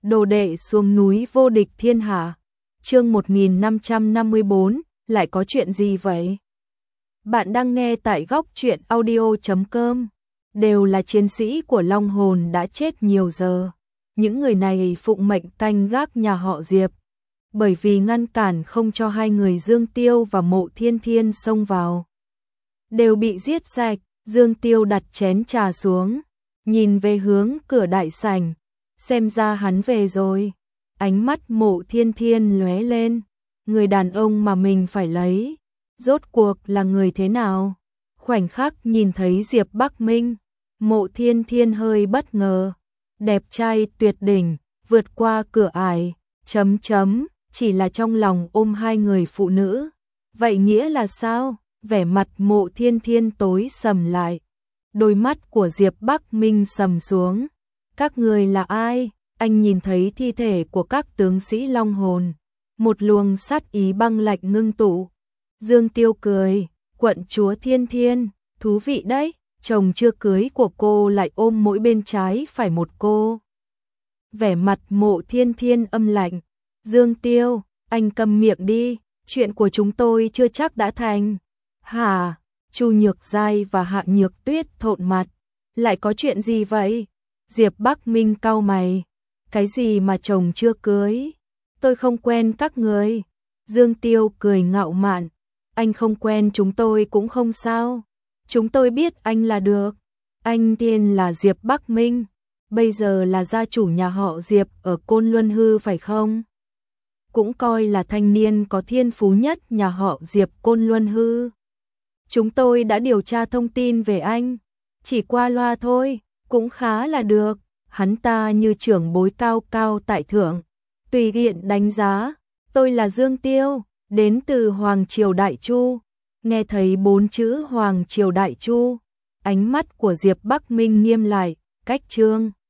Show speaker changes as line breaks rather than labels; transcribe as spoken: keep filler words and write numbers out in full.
Đồ đệ xuống núi vô địch thiên hạ. Chương một nghìn năm trăm năm mươi bốn, lại có chuyện gì vậy? Bạn đang nghe tại góc truyện audio chấm com. Đều là chiến sĩ của Long Hồn đã chết nhiều giờ. Những người này phụng mệnh canh gác nhà họ Diệp. Bởi vì ngăn cản không cho hai người Dương Tiêu và Mộ Thiên Thiên xông vào, đều bị giết sạch. Dương Tiêu đặt chén trà xuống, nhìn về hướng cửa đại sảnh, xem ra hắn về rồi. Ánh mắt Mộ Thiên Thiên lóe lên, người đàn ông mà mình phải lấy, rốt cuộc là người thế nào? Khoảnh khắc nhìn thấy Diệp Bắc Minh, Mộ Thiên Thiên hơi bất ngờ, đẹp trai tuyệt đỉnh, vượt qua cửa ải, chấm chấm, chỉ là trong lòng ôm hai người phụ nữ. Vậy nghĩa là sao? Vẻ mặt Mộ Thiên Thiên tối sầm lại, đôi mắt của Diệp Bắc Minh sầm xuống. Các người là ai? Anh nhìn thấy thi thể của các tướng sĩ Long Hồn, một luồng sát ý băng lạnh ngưng tụ. Dương Tiêu cười, quận chúa Thiên Thiên, thú vị đấy, chồng chưa cưới của cô lại ôm mỗi bên trái phải một cô. Vẻ mặt Mộ Thiên Thiên âm lạnh, Dương Tiêu, anh câm miệng đi, chuyện của chúng tôi chưa chắc đã thành. Hả? Chu Nhược Giai và Hạ Nhược Tuyết thộn mặt, lại có chuyện gì vậy? Diệp Bắc Minh cau mày, cái gì mà chồng chưa cưới? Tôi không quen các người. Dương Tiêu cười ngạo mạn, anh không quen chúng tôi cũng không sao. Chúng tôi biết anh là được. Anh tiên là Diệp Bắc Minh, bây giờ là gia chủ nhà họ Diệp ở Côn Luân Hư phải không? Cũng coi là thanh niên có thiên phú nhất nhà họ Diệp Côn Luân Hư. Chúng tôi đã điều tra thông tin về anh, chỉ qua loa thôi, cũng khá là được. Hắn ta như trưởng bối cao cao tại thượng, tùy tiện đánh giá. Tôi là Dương Tiêu, đến từ Hoàng Triều Đại Chu. Nghe thấy bốn chữ Hoàng Triều Đại Chu, ánh mắt của Diệp Bắc Minh nghiêm lại, cách trương.